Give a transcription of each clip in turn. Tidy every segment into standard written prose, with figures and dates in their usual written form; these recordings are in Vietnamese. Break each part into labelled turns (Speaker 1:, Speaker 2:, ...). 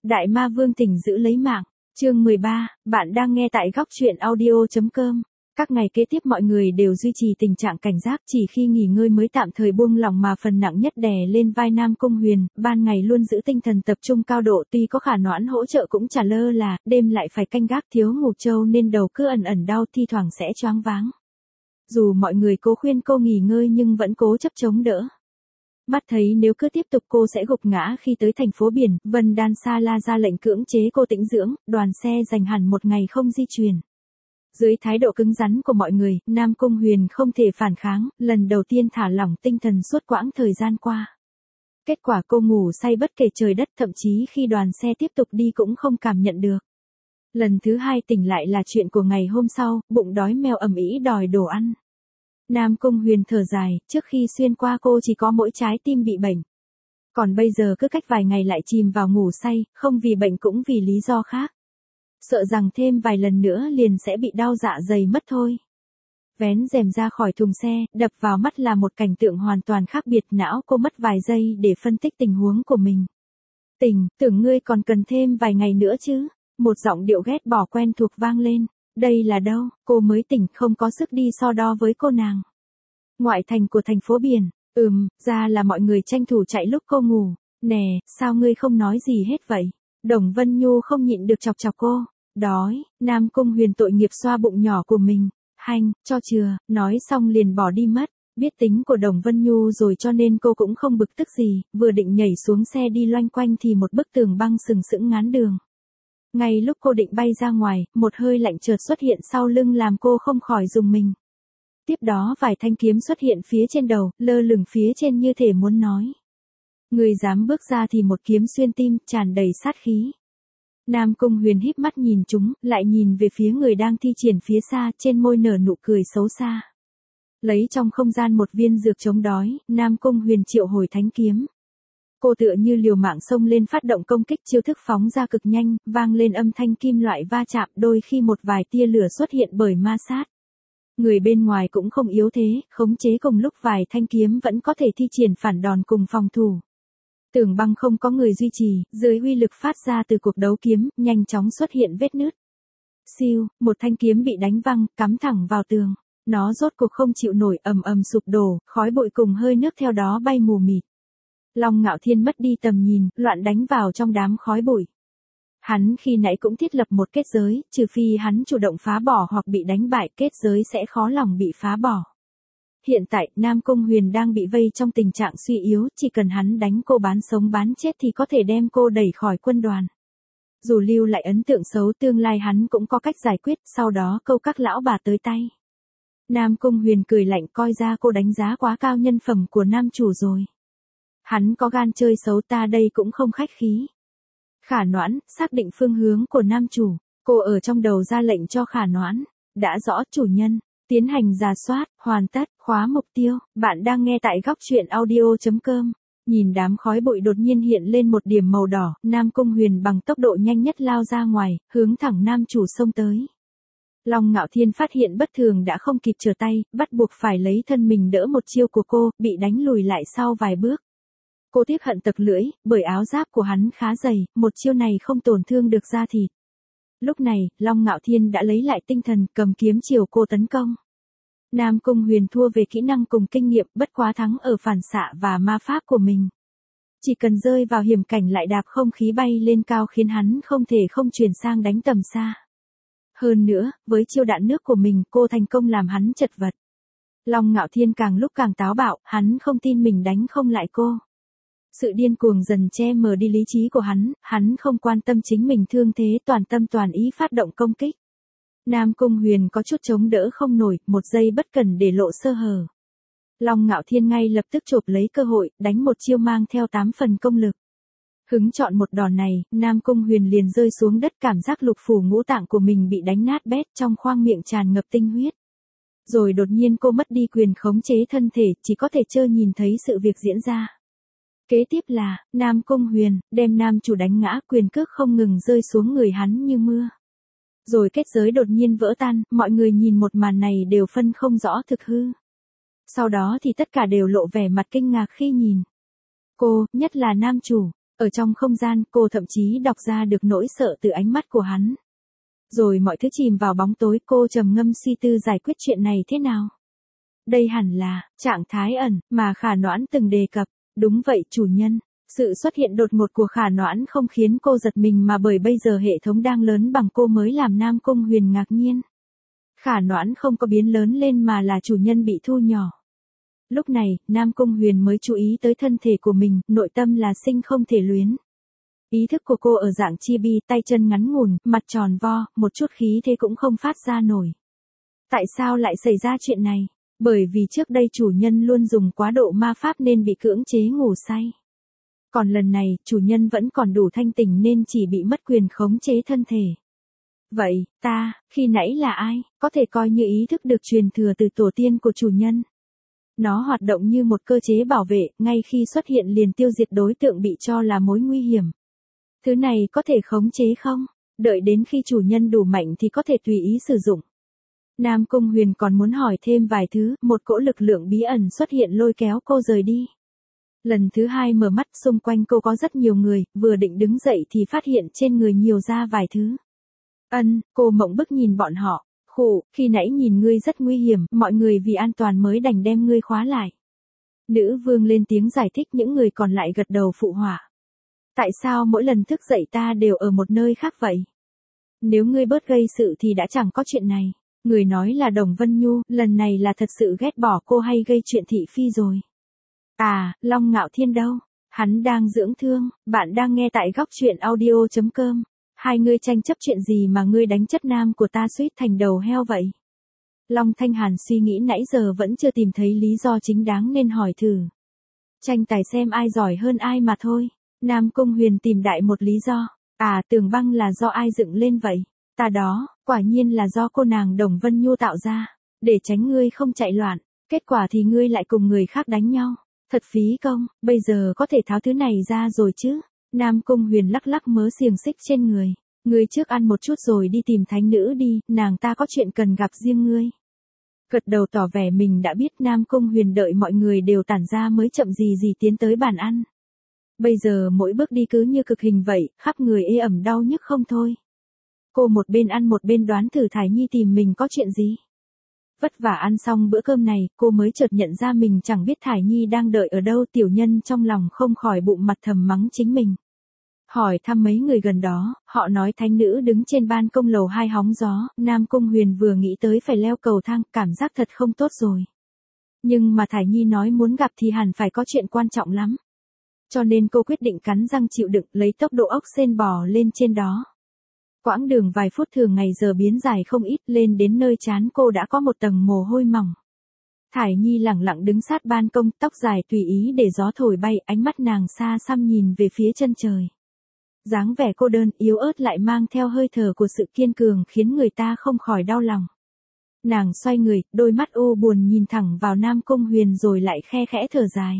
Speaker 1: Đại ma vương tỉnh giữ lấy mạng. Chương 13, bạn đang nghe tại góc truyện audio.com. Các ngày kế tiếp mọi người đều duy trì tình trạng cảnh giác, chỉ khi nghỉ ngơi mới tạm thời buông lỏng mà phần nặng nhất đè lên vai Nam Cung Huyền, ban ngày luôn giữ tinh thần tập trung cao độ, tuy có Khả Noãn hỗ trợ cũng chả lơ là, đêm lại phải canh gác, thiếu ngủ trâu nên đầu cứ ẩn ẩn đau, thi thoảng sẽ choáng váng. Dù mọi người cố khuyên cô nghỉ ngơi nhưng vẫn cố chấp chống đỡ. Mắt thấy nếu cứ tiếp tục cô sẽ gục ngã khi tới thành phố biển, Vân Đan Sa La ra lệnh cưỡng chế cô tĩnh dưỡng, đoàn xe dành hẳn một ngày không di chuyển. Dưới thái độ cứng rắn của mọi người, Nam Cung Huyền không thể phản kháng, lần đầu tiên thả lỏng tinh thần suốt quãng thời gian qua. Kết quả cô ngủ say bất kể trời đất, thậm chí khi đoàn xe tiếp tục đi cũng không cảm nhận được. Lần thứ hai tỉnh lại là chuyện của ngày hôm sau, bụng đói meo ầm ĩ đòi đồ ăn. Nam Cung Huyền thở dài, trước khi xuyên qua cô chỉ có mỗi trái tim bị bệnh. Còn bây giờ cứ cách vài ngày lại chìm vào ngủ say, không vì bệnh cũng vì lý do khác. Sợ rằng thêm vài lần nữa liền sẽ bị đau dạ dày mất thôi. Vén rèm ra khỏi thùng xe, đập vào mắt là một cảnh tượng hoàn toàn khác biệt, não cô mất vài giây để phân tích tình huống của mình. Tưởng ngươi còn cần thêm vài ngày nữa chứ? Một giọng điệu ghét bỏ quen thuộc vang lên. Đây là đâu? Cô mới tỉnh, không có sức đi so đo với cô nàng. Ngoại thành của thành phố biển. Ra là mọi người tranh thủ chạy lúc cô ngủ. Nè, sao ngươi không nói gì hết vậy? Đồng Vân Nhu không nhịn được chọc chọc cô. Đói, Nam Cung Huyền tội nghiệp xoa bụng nhỏ của mình. Hanh, cho chừa, nói xong liền bỏ đi mất. Biết tính của Đồng Vân Nhu rồi cho nên cô cũng không bực tức gì, vừa định nhảy xuống xe đi loanh quanh thì một bức tường băng sừng sững ngán đường. Ngay lúc cô định bay ra ngoài, một hơi lạnh chợt xuất hiện sau lưng làm cô không khỏi rùng mình. Tiếp đó vài thanh kiếm xuất hiện phía trên đầu, lơ lửng phía trên như thể muốn nói. Người dám bước ra thì một kiếm xuyên tim, tràn đầy sát khí. Nam Cung Huyền híp mắt nhìn chúng, lại nhìn về phía người đang thi triển phía xa, trên môi nở nụ cười xấu xa. Lấy trong không gian một viên dược chống đói, Nam Cung Huyền triệu hồi thánh kiếm. Cô tựa như liều mạng xông lên phát động công kích, chiêu thức phóng ra cực nhanh, vang lên âm thanh kim loại va chạm, đôi khi một vài tia lửa xuất hiện bởi ma sát. Người bên ngoài cũng không yếu thế, khống chế cùng lúc vài thanh kiếm vẫn có thể thi triển phản đòn cùng phòng thủ. Tường băng không có người duy trì, dưới uy lực phát ra từ cuộc đấu kiếm, nhanh chóng xuất hiện vết nứt. Siêu, một thanh kiếm bị đánh văng, cắm thẳng vào tường. Nó rốt cuộc không chịu nổi, ầm ầm sụp đổ, khói bụi cùng hơi nước theo đó bay mù mịt. Long Ngạo Thiên mất đi tầm nhìn, loạn đánh vào trong đám khói bụi. Hắn khi nãy cũng thiết lập một kết giới, trừ phi hắn chủ động phá bỏ hoặc bị đánh bại, kết giới sẽ khó lòng bị phá bỏ. Hiện tại, Nam Cung Huyền đang bị vây trong tình trạng suy yếu, chỉ cần hắn đánh cô bán sống bán chết thì có thể đem cô đẩy khỏi quân đoàn. Dù lưu lại ấn tượng xấu, tương lai hắn cũng có cách giải quyết, sau đó câu các lão bà tới tay. Nam Cung Huyền cười lạnh, coi ra cô đánh giá quá cao nhân phẩm của nam chủ rồi. Hắn có gan chơi xấu, ta đây cũng không khách khí. Khả Noãn, xác định phương hướng của nam chủ, cô ở trong đầu ra lệnh cho Khả Noãn. Đã rõ chủ nhân, tiến hành rà soát, hoàn tất, khóa mục tiêu, bạn đang nghe tại góc truyện audio.com. Nhìn đám khói bụi đột nhiên hiện lên một điểm màu đỏ, Nam Cung Huyền bằng tốc độ nhanh nhất lao ra ngoài, hướng thẳng nam chủ xông tới. Long Ngạo Thiên phát hiện bất thường đã không kịp trở tay, bắt buộc phải lấy thân mình đỡ một chiêu của cô, bị đánh lùi lại sau vài bước. Cô tiếc hận tật lưỡi, bởi áo giáp của hắn khá dày, một chiêu này không tổn thương được da thịt. Lúc này, Long Ngạo Thiên đã lấy lại tinh thần, cầm kiếm chiều cô tấn công. Nam Cung Huyền thua về kỹ năng cùng kinh nghiệm, bất quá thắng ở phản xạ và ma pháp của mình. Chỉ cần rơi vào hiểm cảnh lại đạp không khí bay lên cao khiến hắn không thể không chuyển sang đánh tầm xa. Hơn nữa, với chiêu đạn nước của mình, cô thành công làm hắn chật vật. Long Ngạo Thiên càng lúc càng táo bạo, hắn không tin mình đánh không lại cô. Sự điên cuồng dần che mờ đi lý trí của hắn không quan tâm chính mình thương thế, toàn tâm toàn ý phát động công kích. Nam Cung Huyền có chút chống đỡ không nổi, một giây bất cẩn để lộ sơ hở. Long Ngạo Thiên ngay lập tức chộp lấy cơ hội, đánh một chiêu mang theo 8 phần công lực. Hứng chọn một đòn này, Nam Cung Huyền liền rơi xuống đất, cảm giác lục phủ ngũ tạng của mình bị đánh nát bét, trong khoang miệng tràn ngập tinh huyết. Rồi đột nhiên cô mất đi quyền khống chế thân thể, chỉ có thể trơ nhìn thấy sự việc diễn ra. Kế tiếp là, Nam Cung Huyền, đem nam chủ đánh ngã, quyền cước không ngừng rơi xuống người hắn như mưa. Rồi kết giới đột nhiên vỡ tan, mọi người nhìn một màn này đều phân không rõ thực hư. Sau đó thì tất cả đều lộ vẻ mặt kinh ngạc khi nhìn. Cô, nhất là nam chủ, Ở trong không gian, cô thậm chí đọc ra được nỗi sợ từ ánh mắt của hắn. Rồi mọi thứ chìm vào bóng tối, cô trầm ngâm suy tư giải quyết chuyện này thế nào. Đây hẳn là trạng thái ẩn mà Khả Noãn từng đề cập. Đúng vậy chủ nhân. Sự xuất hiện đột ngột của Khả Noãn không khiến cô giật mình mà bởi bây giờ hệ thống đang lớn bằng cô mới làm Nam Cung Huyền ngạc nhiên. Khả Noãn không có biến lớn lên mà là chủ nhân bị thu nhỏ. Lúc này, Nam Cung Huyền mới chú ý tới thân thể của mình, nội tâm là sinh không thể luyến. Ý thức của cô ở dạng chibi, tay chân ngắn ngủn, mặt tròn vo, một chút khí thế cũng không phát ra nổi. Tại sao lại xảy ra chuyện này? Bởi vì trước đây chủ nhân luôn dùng quá độ ma pháp nên bị cưỡng chế ngủ say. Còn lần này, chủ nhân vẫn còn đủ thanh tỉnh nên chỉ bị mất quyền khống chế thân thể. Vậy, ta, khi nãy là ai, có thể coi như ý thức được truyền thừa từ tổ tiên của chủ nhân. Nó hoạt động như một cơ chế bảo vệ, ngay khi xuất hiện liền tiêu diệt đối tượng bị cho là mối nguy hiểm. Thứ này có thể khống chế không? Đợi đến khi chủ nhân đủ mạnh thì có thể tùy ý sử dụng. Nam Cung Huyền còn muốn hỏi thêm vài thứ, một cỗ lực lượng bí ẩn xuất hiện lôi kéo cô rời đi. Lần thứ hai mở mắt, xung quanh cô có rất nhiều người, vừa định đứng dậy thì phát hiện trên người nhiều ra vài thứ. Cô mộng bức nhìn bọn họ. Khụ, khi nãy nhìn ngươi rất nguy hiểm, mọi người vì an toàn mới đành đem ngươi khóa lại. Nữ vương lên tiếng giải thích, những người còn lại gật đầu phụ họa. Tại sao mỗi lần thức dậy ta đều ở một nơi khác vậy? Nếu ngươi bớt gây sự thì đã chẳng có chuyện này. Người nói là Đồng Vân Nhu, lần này là thật sự ghét bỏ cô hay gây chuyện thị phi rồi. À, Long Ngạo Thiên đâu? Hắn đang dưỡng thương. Bạn đang nghe tại góc truyện audio.com. Hai ngươi tranh chấp chuyện gì mà ngươi đánh chất nam của ta suýt thành đầu heo vậy? Long Thanh Hàn suy nghĩ nãy giờ vẫn chưa tìm thấy lý do chính đáng nên hỏi thử. Tranh tài xem ai giỏi hơn ai mà thôi. Nam Cung Huyền tìm đại một lý do. À, tường băng là do ai dựng lên vậy? Ta đó, quả nhiên là do cô nàng Đồng Vân Nhu tạo ra. Để tránh ngươi không chạy loạn. Kết quả thì ngươi lại cùng người khác đánh nhau. Thật phí công, bây giờ có thể tháo thứ này ra rồi chứ? Nam Cung Huyền lắc lắc mớ xiềng xích trên người. Ngươi trước ăn một chút rồi đi tìm thánh nữ đi, nàng ta có chuyện cần gặp riêng ngươi. Gật đầu tỏ vẻ mình đã biết. Nam Cung Huyền đợi mọi người đều tản ra mới chậm gì tiến tới bàn ăn. Bây giờ mỗi bước đi cứ như cực hình vậy, khắp người ê ẩm đau nhức không thôi. Cô một bên ăn một bên đoán thử Thải Nhi tìm mình có chuyện gì. Vất vả ăn xong bữa cơm này, cô mới chợt nhận ra mình chẳng biết Thải Nhi đang đợi ở đâu. Tiểu nhân trong lòng không khỏi bụng mặt thầm mắng chính mình. Hỏi thăm mấy người gần đó, họ nói thánh nữ đứng trên ban công lầu 2 hóng gió. Nam Cung Huyền vừa nghĩ tới phải leo cầu thang, cảm giác thật không tốt rồi. Nhưng mà Thải Nhi nói muốn gặp thì hẳn phải có chuyện quan trọng lắm. Cho nên cô quyết định cắn răng chịu đựng, lấy tốc độ ốc sên bò lên trên đó. Quãng đường vài phút thường ngày giờ biến dài không ít, lên đến nơi trán cô đã có một tầng mồ hôi mỏng. Thải Nhi lẳng lặng đứng sát ban công, tóc dài tùy ý để gió thổi bay, ánh mắt nàng xa xăm nhìn về phía chân trời. Dáng vẻ cô đơn, yếu ớt lại mang theo hơi thở của sự kiên cường khiến người ta không khỏi đau lòng. Nàng xoay người, đôi mắt u buồn nhìn thẳng vào Nam Cung Huyền rồi lại khe khẽ thở dài.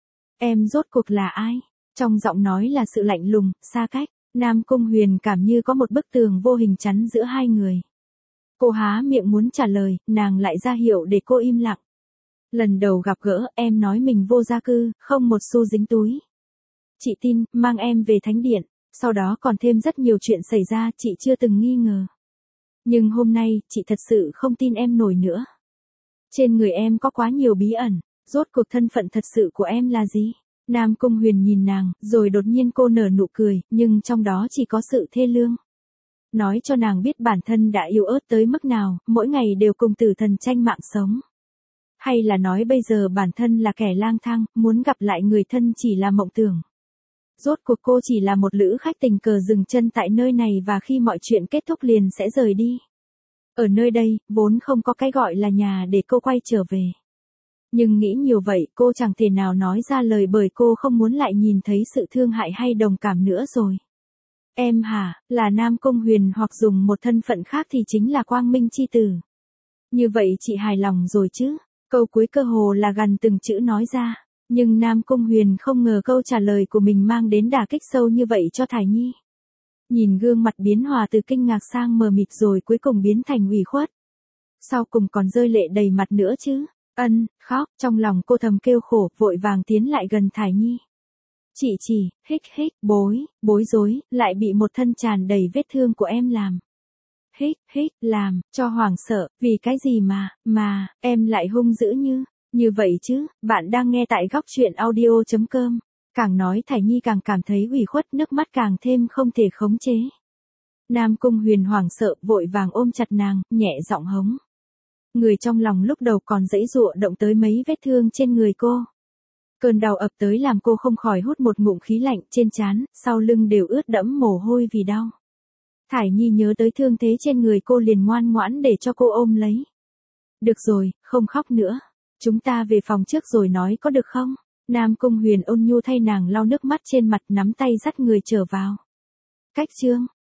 Speaker 1: Em rốt cuộc là ai? Trong giọng nói là sự lạnh lùng, xa cách. Nam Cung Huyền cảm như có một bức tường vô hình chắn giữa hai người. Cô há miệng muốn trả lời, nàng lại ra hiệu để cô im lặng. Lần đầu gặp gỡ, em nói mình vô gia cư, không một xu dính túi. Chị tin, mang em về thánh điện. Sau đó còn thêm rất nhiều chuyện xảy ra, chị chưa từng nghi ngờ. Nhưng hôm nay, chị thật sự không tin em nổi nữa. Trên người em có quá nhiều bí ẩn, rốt cuộc thân phận thật sự của em là gì? Nam Cung Huyền nhìn nàng, rồi đột nhiên cô nở nụ cười, nhưng trong đó chỉ có sự thê lương. Nói cho nàng biết bản thân đã yếu ớt tới mức nào, mỗi ngày đều cùng tử thần tranh mạng sống. Hay là nói bây giờ bản thân là kẻ lang thang, muốn gặp lại người thân chỉ là mộng tưởng. Rốt cuộc cô chỉ là một lữ khách tình cờ dừng chân tại nơi này và khi mọi chuyện kết thúc liền sẽ rời đi. Ở nơi đây, vốn không có cái gọi là nhà để cô quay trở về. Nhưng nghĩ nhiều vậy, cô chẳng thể nào nói ra lời bởi cô không muốn lại nhìn thấy sự thương hại hay đồng cảm nữa rồi. Em hả, là Nam Cung Huyền hoặc dùng một thân phận khác thì chính là Quang Minh chi tử. Như vậy chị hài lòng rồi chứ? Câu cuối cơ hồ là gần từng chữ nói ra. Nhưng Nam Cung Huyền không ngờ câu trả lời của mình mang đến đả kích sâu như vậy cho Thải Nhi. Nhìn gương mặt biến hòa từ kinh ngạc sang mờ mịt rồi cuối cùng biến thành ủy khuất. Sau cùng còn rơi lệ đầy mặt nữa chứ. Khóc, trong lòng cô thầm kêu khổ, vội vàng tiến lại gần Thải Nhi. Chị, bối rối, lại bị một thân tràn đầy vết thương của em làm. Làm, cho hoảng sợ, vì cái gì mà, em lại hung dữ như vậy chứ, bạn đang nghe tại góc chuyện audio.com. Càng nói Thải Nhi càng cảm thấy ủy khuất, nước mắt càng thêm không thể khống chế. Nam Cung Huyền hoảng sợ, vội vàng ôm chặt nàng, nhẹ giọng hống. Người trong lòng lúc đầu còn giãy giụa động tới mấy vết thương trên người cô. Cơn đau ập tới làm cô không khỏi hút một ngụm khí lạnh, trên trán, sau lưng đều ướt đẫm mồ hôi vì đau. Thải Nhi nhớ tới thương thế trên người cô liền ngoan ngoãn để cho cô ôm lấy. Được rồi, không khóc nữa. Chúng ta về phòng trước rồi nói có được không? Nam Cung Huyền ôn nhu thay nàng lau nước mắt trên mặt, nắm tay dắt người trở vào. Cách chương